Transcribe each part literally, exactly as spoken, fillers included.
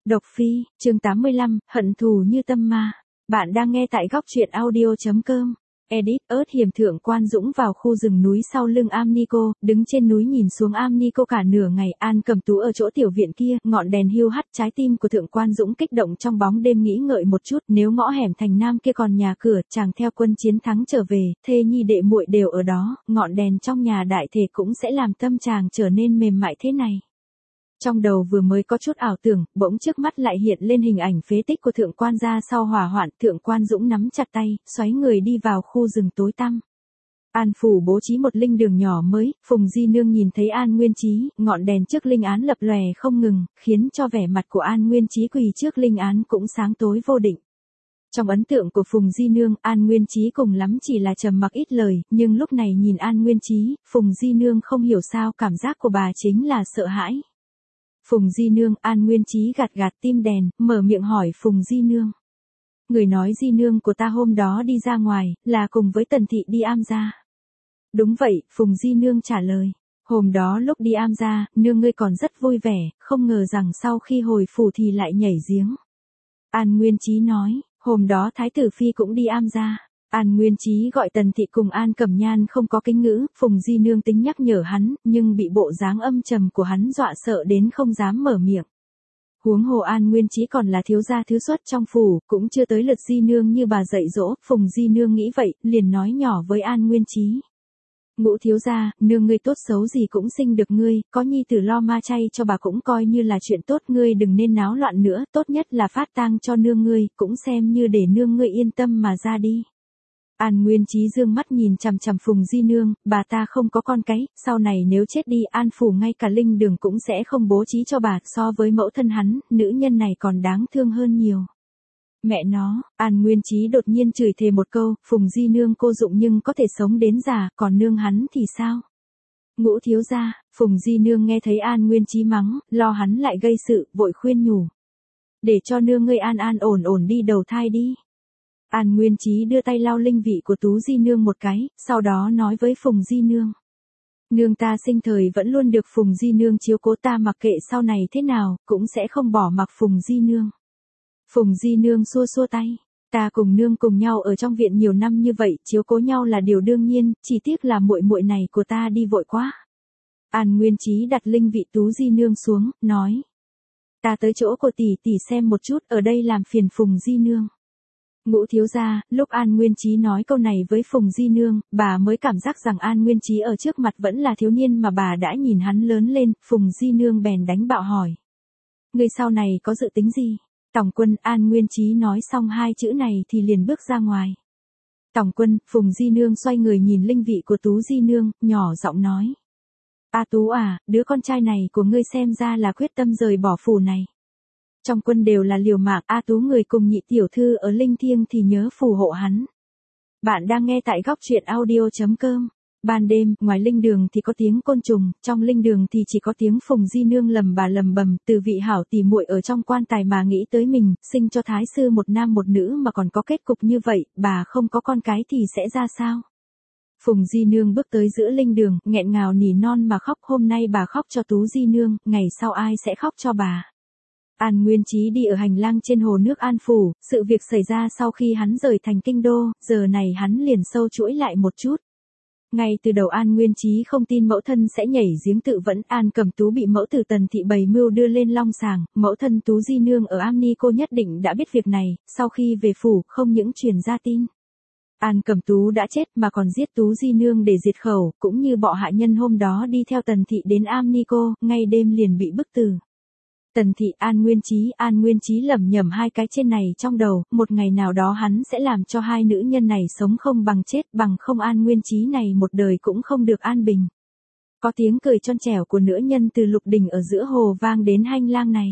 Độc Phi, chương tám mươi lăm, hận thù như tâm ma. Bạn đang nghe tại góc truyện audio chấm com. Edit, ớt hiểm thượng quan Dũng vào khu rừng núi sau lưng Am Nico, đứng trên núi nhìn xuống Am Nico cả nửa ngày. An Cẩm Tú ở chỗ tiểu viện kia, ngọn đèn hiu hắt, trái tim của thượng quan Dũng kích động trong bóng đêm nghĩ ngợi một chút, nếu ngõ hẻm thành Nam kia còn nhà cửa, chàng theo quân chiến thắng trở về, thê nhi đệ muội đều ở đó, ngọn đèn trong nhà đại thể cũng sẽ làm tâm chàng trở nên mềm mại thế này. Trong đầu vừa mới có chút ảo tưởng, bỗng trước mắt lại hiện lên hình ảnh phế tích của thượng quan gia sau hỏa hoạn. Thượng quan Dũng nắm chặt tay, xoáy người đi vào khu rừng tối tăm. An phủ bố trí một linh đường nhỏ mới, Phùng Di Nương nhìn thấy An Nguyên Chí, ngọn đèn trước linh án lập lòe không ngừng, khiến cho vẻ mặt của An Nguyên Chí quỳ trước linh án cũng sáng tối vô định. Trong ấn tượng của Phùng Di Nương, An Nguyên Chí cùng lắm chỉ là trầm mặc ít lời, nhưng lúc này nhìn An Nguyên Chí, Phùng Di Nương không hiểu sao cảm giác của bà chính là sợ hãi. Phùng Di Nương, An Nguyên Chí gạt gạt tim đèn, mở miệng hỏi Phùng Di Nương. Người nói Di Nương của ta hôm đó đi ra ngoài, là cùng với Tần Thị đi Am gia. Đúng vậy, Phùng Di Nương trả lời. Hôm đó lúc đi Am gia, nương ngươi còn rất vui vẻ, không ngờ rằng sau khi hồi phủ thì lại nhảy giếng. An Nguyên Chí nói, hôm đó Thái tử Phi cũng đi Am gia. An Nguyên Chí gọi Tần Thị cùng An Cẩm Nhan không có kính ngữ, Phùng Di Nương tính nhắc nhở hắn, nhưng bị bộ dáng âm trầm của hắn dọa sợ đến không dám mở miệng. Huống hồ An Nguyên Chí còn là thiếu gia thứ xuất trong phủ, cũng chưa tới lượt Di Nương như bà dạy dỗ. Phùng Di Nương nghĩ vậy, liền nói nhỏ với An Nguyên Chí. Ngũ thiếu gia, nương ngươi tốt xấu gì cũng sinh được ngươi, có nhi tử lo ma chay cho bà cũng coi như là chuyện tốt, ngươi đừng nên náo loạn nữa, tốt nhất là phát tang cho nương ngươi, cũng xem như để nương ngươi yên tâm mà ra đi. An Nguyên Chí dương mắt nhìn chằm chằm Phùng Di Nương, bà ta không có con cái, sau này nếu chết đi An phủ ngay cả linh đường cũng sẽ không bố trí cho bà, so với mẫu thân hắn, nữ nhân này còn đáng thương hơn nhiều. Mẹ nó, An Nguyên Chí đột nhiên chửi thề một câu, Phùng Di Nương cô dụng nhưng có thể sống đến già, còn nương hắn thì sao? Ngũ thiếu gia, Phùng Di Nương nghe thấy An Nguyên Chí mắng, lo hắn lại gây sự, vội khuyên nhủ. Để cho nương ngươi an an ổn ổn đi đầu thai đi. An Nguyên Chí đưa tay lau linh vị của Tú Di Nương một cái, sau đó nói với Phùng Di Nương. Nương ta sinh thời vẫn luôn được Phùng Di Nương chiếu cố, ta mặc kệ sau này thế nào, cũng sẽ không bỏ mặc Phùng Di Nương. Phùng Di Nương xua xua tay. Ta cùng nương cùng nhau ở trong viện nhiều năm như vậy, chiếu cố nhau là điều đương nhiên, chỉ tiếc là muội muội này của ta đi vội quá. An Nguyên Chí đặt linh vị Tú Di Nương xuống, nói. Ta tới chỗ của tỷ tỷ xem một chút, ở đây làm phiền Phùng Di Nương. Ngũ thiếu gia, lúc An Nguyên Chí nói câu này với Phùng Di Nương, bà mới cảm giác rằng An Nguyên Chí ở trước mặt vẫn là thiếu niên mà bà đã nhìn hắn lớn lên. Phùng Di Nương bèn đánh bạo hỏi. Người sau này có dự tính gì? Tòng quân, An Nguyên Chí nói xong hai chữ này thì liền bước ra ngoài. Tòng quân, Phùng Di Nương xoay người nhìn linh vị của Tú Di Nương, nhỏ giọng nói. A Tú à, đứa con trai này của ngươi xem ra là quyết tâm rời bỏ phủ này. Trong quân đều là liều mạng, A Tú người cùng nhị tiểu thư ở linh thiêng thì nhớ phù hộ hắn. Bạn đang nghe tại góc truyện audio chấm com. Ban đêm, ngoài linh đường thì có tiếng côn trùng, trong linh đường thì chỉ có tiếng Phùng Di Nương lầm bà lầm bầm, từ vị hảo tỷ muội ở trong quan tài mà nghĩ tới mình, sinh cho thái sư một nam một nữ mà còn có kết cục như vậy, bà không có con cái thì sẽ ra sao? Phùng Di Nương bước tới giữa linh đường, nghẹn ngào nỉ non mà khóc, hôm nay bà khóc cho Tú Di Nương, ngày sau ai sẽ khóc cho bà? An Nguyên Chí đi ở hành lang trên hồ nước An phủ, sự việc xảy ra sau khi hắn rời thành kinh đô, giờ này hắn liền sâu chuỗi lại một chút. Ngay từ đầu An Nguyên Chí không tin mẫu thân sẽ nhảy giếng tự vẫn, An Cẩm Tú bị mẫu tử Tần Thị bày mưu đưa lên long sàng, mẫu thân Tú Di Nương ở Am Ni cô nhất định đã biết việc này, sau khi về phủ, không những truyền ra tin. An Cẩm Tú đã chết mà còn giết Tú Di Nương để diệt khẩu, cũng như bọ hạ nhân hôm đó đi theo Tần Thị đến Am Ni cô, ngay đêm liền bị bức tử. Tần Thị, An Nguyên Chí, An Nguyên Chí lẩm nhẩm hai cái trên này trong đầu, một ngày nào đó hắn sẽ làm cho hai nữ nhân này sống không bằng chết, bằng không An Nguyên Chí này một đời cũng không được an bình. Có tiếng cười tròn trẻo của nữ nhân từ lục đình ở giữa hồ vang đến hành lang này.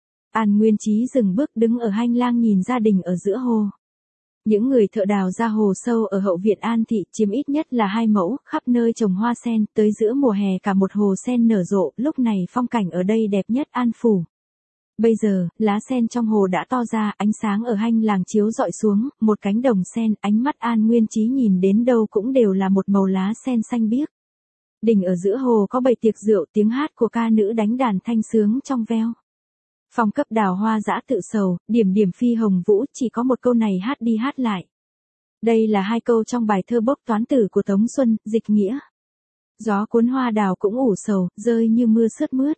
An Nguyên Chí dừng bước đứng ở hành lang nhìn gia đình ở giữa hồ. Những người thợ đào ra hồ sâu ở hậu viện An Thị chiếm ít nhất là hai mẫu, khắp nơi trồng hoa sen, tới giữa mùa hè cả một hồ sen nở rộ, lúc này phong cảnh ở đây đẹp nhất An phủ. Bây giờ, lá sen trong hồ đã to ra, ánh sáng ở hành lang chiếu rọi xuống, một cánh đồng sen, ánh mắt An Nguyên Chí nhìn đến đâu cũng đều là một màu lá sen xanh biếc. Đình ở giữa hồ có bày tiệc rượu, tiếng hát của ca nữ đánh đàn thanh sướng trong veo. Phong cấp đào hoa dã tự sầu, điểm điểm phi hồng vũ, chỉ có một câu này hát đi hát lại. Đây là hai câu trong bài thơ Bốc Toán Tử của Tống Xuân, dịch nghĩa. Gió cuốn hoa đào cũng ủ sầu, rơi như mưa sướt mướt.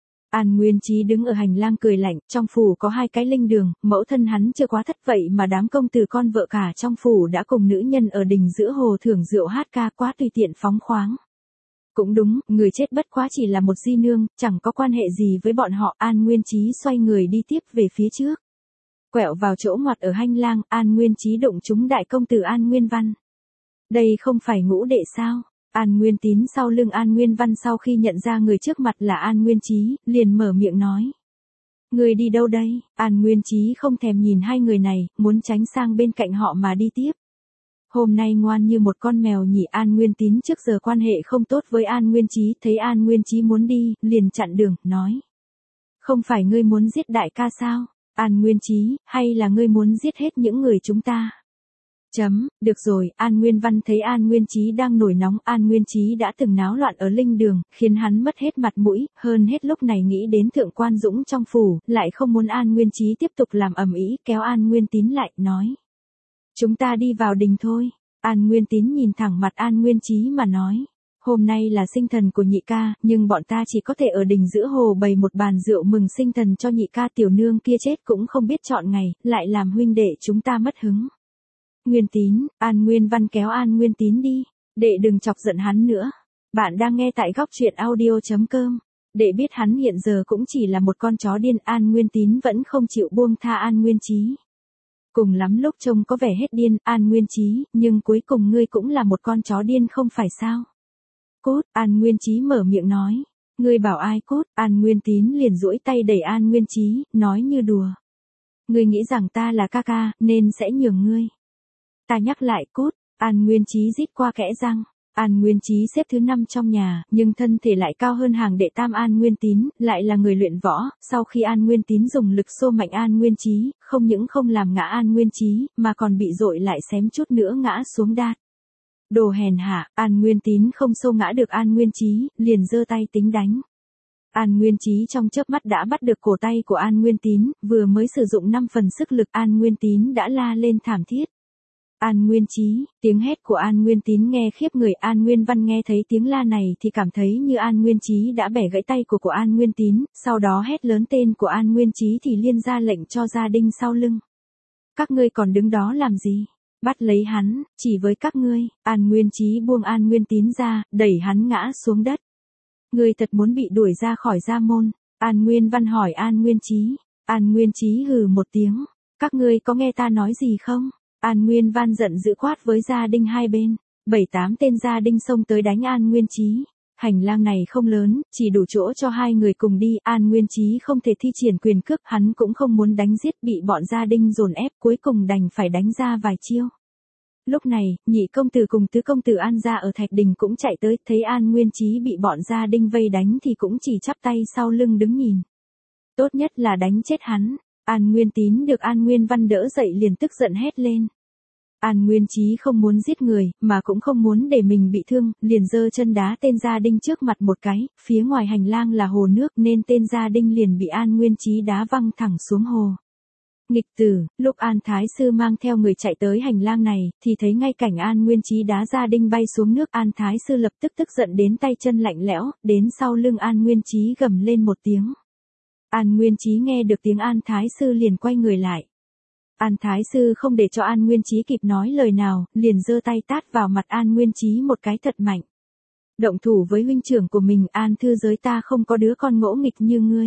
An Nguyên Chí đứng ở hành lang cười lạnh, trong phủ có hai cái linh đường, mẫu thân hắn chưa quá thất vậy mà đám công tử con vợ cả trong phủ đã cùng nữ nhân ở đình giữa hồ thưởng rượu hát ca quá tùy tiện phóng khoáng. Cũng đúng, người chết bất quá chỉ là một di nương, chẳng có quan hệ gì với bọn họ. An Nguyên Chí xoay người đi tiếp về phía trước. Quẹo vào chỗ ngoặt ở hành lang, An Nguyên Chí đụng trúng đại công tử An Nguyên Văn. Đây không phải ngũ đệ sao? An Nguyên Tín sau lưng An Nguyên Văn sau khi nhận ra người trước mặt là An Nguyên Chí, liền mở miệng nói. Người đi đâu đây? An Nguyên Chí không thèm nhìn hai người này, muốn tránh sang bên cạnh họ mà đi tiếp. Hôm nay ngoan như một con mèo nhỉ. An Nguyên Tín trước giờ quan hệ không tốt với An Nguyên Chí, thấy An Nguyên Chí muốn đi, liền chặn đường, nói. Không phải ngươi muốn giết đại ca sao? An Nguyên Chí, hay là ngươi muốn giết hết những người chúng ta? Chấm, được rồi. An Nguyên Văn thấy An Nguyên Chí đang nổi nóng. An Nguyên Chí đã từng náo loạn ở linh đường, khiến hắn mất hết mặt mũi, hơn hết lúc này nghĩ đến thượng quan Dũng trong phủ, lại không muốn An Nguyên Chí tiếp tục làm ầm ĩ, kéo An Nguyên Tín lại, nói. Chúng ta đi vào đình thôi. An Nguyên Tín nhìn thẳng mặt An Nguyên Chí mà nói. Hôm nay là sinh thần của nhị ca, nhưng bọn ta chỉ có thể ở đình giữa hồ bày một bàn rượu mừng sinh thần cho nhị ca. Tiểu nương kia chết cũng không biết chọn ngày, lại làm huynh đệ chúng ta mất hứng. Nguyên Tín, An Nguyên Văn kéo An Nguyên Tín đi. Đệ đừng chọc giận hắn nữa. Bạn đang nghe tại góc truyện audio chấm com. Đệ biết hắn hiện giờ cũng chỉ là một con chó điên. An Nguyên Tín vẫn không chịu buông tha An Nguyên Chí. Cùng lắm lúc trông có vẻ hết điên, An Nguyên Chí, nhưng cuối cùng ngươi cũng là một con chó điên không phải sao? Cút, An Nguyên Chí mở miệng nói. Ngươi bảo ai cút? An Nguyên Tín liền duỗi tay đẩy An Nguyên Chí, nói như đùa. Ngươi nghĩ rằng ta là ca ca, nên sẽ nhường ngươi. Ta nhắc lại cút. An Nguyên Chí rít qua kẽ răng. An Nguyên Chí xếp thứ năm trong nhà, nhưng thân thể lại cao hơn hàng đệ tam An Nguyên Tín, lại là người luyện võ. Sau khi An Nguyên Tín dùng lực xô mạnh An Nguyên Chí, không những không làm ngã An Nguyên Chí, mà còn bị dội lại xém chút nữa ngã xuống đát. Đồ hèn hạ. An Nguyên Tín không xô ngã được An Nguyên Chí, liền giơ tay tính đánh. An Nguyên Chí trong chớp mắt đã bắt được cổ tay của An Nguyên Tín, vừa mới sử dụng năm phần sức lực An Nguyên Tín đã la lên thảm thiết. An Nguyên Chí, tiếng hét của An Nguyên Tín nghe khiếp người. An Nguyên Văn nghe thấy tiếng la này thì cảm thấy như An Nguyên Chí đã bẻ gãy tay của của An Nguyên Tín, sau đó hét lớn tên của An Nguyên Chí thì liên ra lệnh cho gia đình sau lưng. Các ngươi còn đứng đó làm gì? Bắt lấy hắn, chỉ với các ngươi. An Nguyên Chí buông An Nguyên Tín ra, đẩy hắn ngã xuống đất. Ngươi thật muốn bị đuổi ra khỏi gia môn? An Nguyên Văn hỏi An Nguyên Chí. An Nguyên Chí hừ một tiếng. Các ngươi có nghe ta nói gì không? An Nguyên Văn giận dữ quát với gia đình hai bên. Bảy tám tên gia đình xông tới đánh An Nguyên Chí. Hành lang này không lớn, chỉ đủ chỗ cho hai người cùng đi. An Nguyên Chí không thể thi triển quyền cước, hắn cũng không muốn đánh giết, bị bọn gia đình dồn ép, cuối cùng đành phải đánh ra vài chiêu. Lúc này, nhị công tử cùng tứ công tử An gia ở Thạch Đình cũng chạy tới, thấy An Nguyên Chí bị bọn gia đình vây đánh thì cũng chỉ chắp tay sau lưng đứng nhìn. Tốt nhất là đánh chết hắn. An Nguyên Tín được An Nguyên Văn đỡ dậy liền tức giận hét lên. An Nguyên Chí không muốn giết người, mà cũng không muốn để mình bị thương, liền giơ chân đá tên gia đình trước mặt một cái, phía ngoài hành lang là hồ nước nên tên gia đình liền bị An Nguyên Chí đá văng thẳng xuống hồ. Nghịch tử. Lúc An Thái Sư mang theo người chạy tới hành lang này, thì thấy ngay cảnh An Nguyên Chí đá gia đình bay xuống nước. An Thái Sư lập tức tức giận đến tay chân lạnh lẽo, đến sau lưng An Nguyên Chí gầm lên một tiếng. An Nguyên Chí nghe được tiếng An Thái Sư liền quay người lại. An Thái Sư không để cho An Nguyên Chí kịp nói lời nào, liền giơ tay tát vào mặt An Nguyên Chí một cái thật mạnh. Động thủ với huynh trưởng của mình. An thư giới ta không có đứa con ngỗ nghịch như ngươi.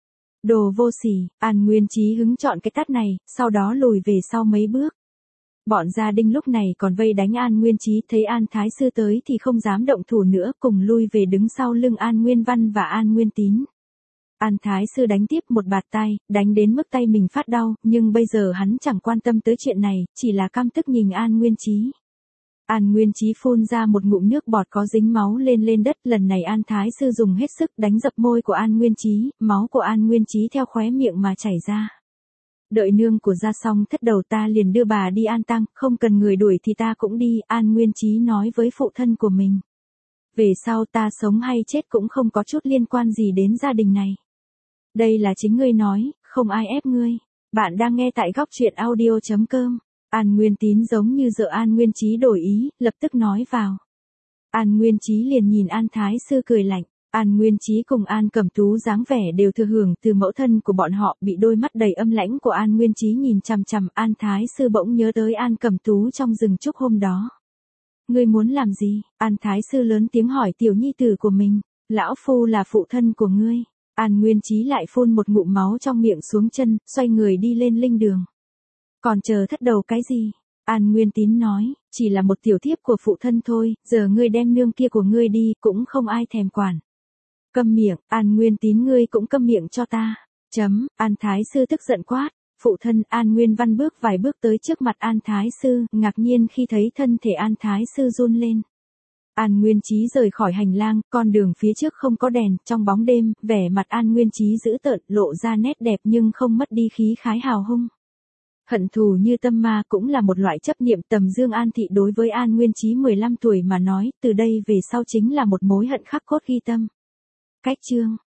Đồ vô sỉ. An Nguyên Chí hứng chọn cái tát này, sau đó lùi về sau mấy bước. Bọn gia đình lúc này còn vây đánh An Nguyên Chí, thấy An Thái Sư tới thì không dám động thủ nữa, cùng lui về đứng sau lưng An Nguyên Văn và An Nguyên Tín. An Thái Sư đánh tiếp một bạt tay, đánh đến mức tay mình phát đau, nhưng bây giờ hắn chẳng quan tâm tới chuyện này, chỉ là căm tức nhìn An Nguyên Chí. An Nguyên Chí phun ra một ngụm nước bọt có dính máu lên lên đất, lần này An Thái Sư dùng hết sức đánh dập môi của An Nguyên Chí, máu của An Nguyên Chí theo khóe miệng mà chảy ra. Đợi nương của ra xong thất đầu ta liền đưa bà đi an tang, không cần người đuổi thì ta cũng đi. An Nguyên Chí nói với phụ thân của mình. Về sau ta sống hay chết cũng không có chút liên quan gì đến gia đình này. Đây là chính ngươi nói, không ai ép ngươi. Bạn đang nghe tại góc truyện audio.com. An Nguyên Tín giống như sợ An Nguyên Chí đổi ý, lập tức nói vào. An Nguyên Chí liền nhìn An Thái Sư cười lạnh. An Nguyên Chí cùng An Cẩm Tú dáng vẻ đều thừa hưởng từ mẫu thân của bọn họ, bị đôi mắt đầy âm lãnh của An Nguyên Chí nhìn chằm chằm. An Thái Sư bỗng nhớ tới An Cẩm Tú trong rừng trúc hôm đó. Ngươi muốn làm gì? An Thái Sư lớn tiếng hỏi tiểu nhi tử của mình. Lão phu là phụ thân của ngươi. An Nguyên Chí lại phun một ngụm máu trong miệng xuống chân, xoay người đi lên linh đường. Còn chờ thất đầu cái gì? An Nguyên Tín nói, chỉ là một tiểu thiếp của phụ thân thôi, giờ ngươi đem nương kia của ngươi đi, cũng không ai thèm quản. Câm miệng, An Nguyên Tín ngươi cũng câm miệng cho ta. Chấm, An Thái Sư tức giận quát. Phụ thân An Nguyên Văn bước vài bước tới trước mặt An Thái Sư, ngạc nhiên khi thấy thân thể An Thái Sư run lên. An Nguyên Chí rời khỏi hành lang, con đường phía trước không có đèn, trong bóng đêm, vẻ mặt An Nguyên Chí dữ tợn, lộ ra nét đẹp nhưng không mất đi khí khái hào hung. Hận thù như tâm ma cũng là một loại chấp niệm. Tầm Dương An Thị đối với An Nguyên Chí mười lăm tuổi mà nói, từ đây về sau chính là một mối hận khắc cốt ghi tâm. Cách chương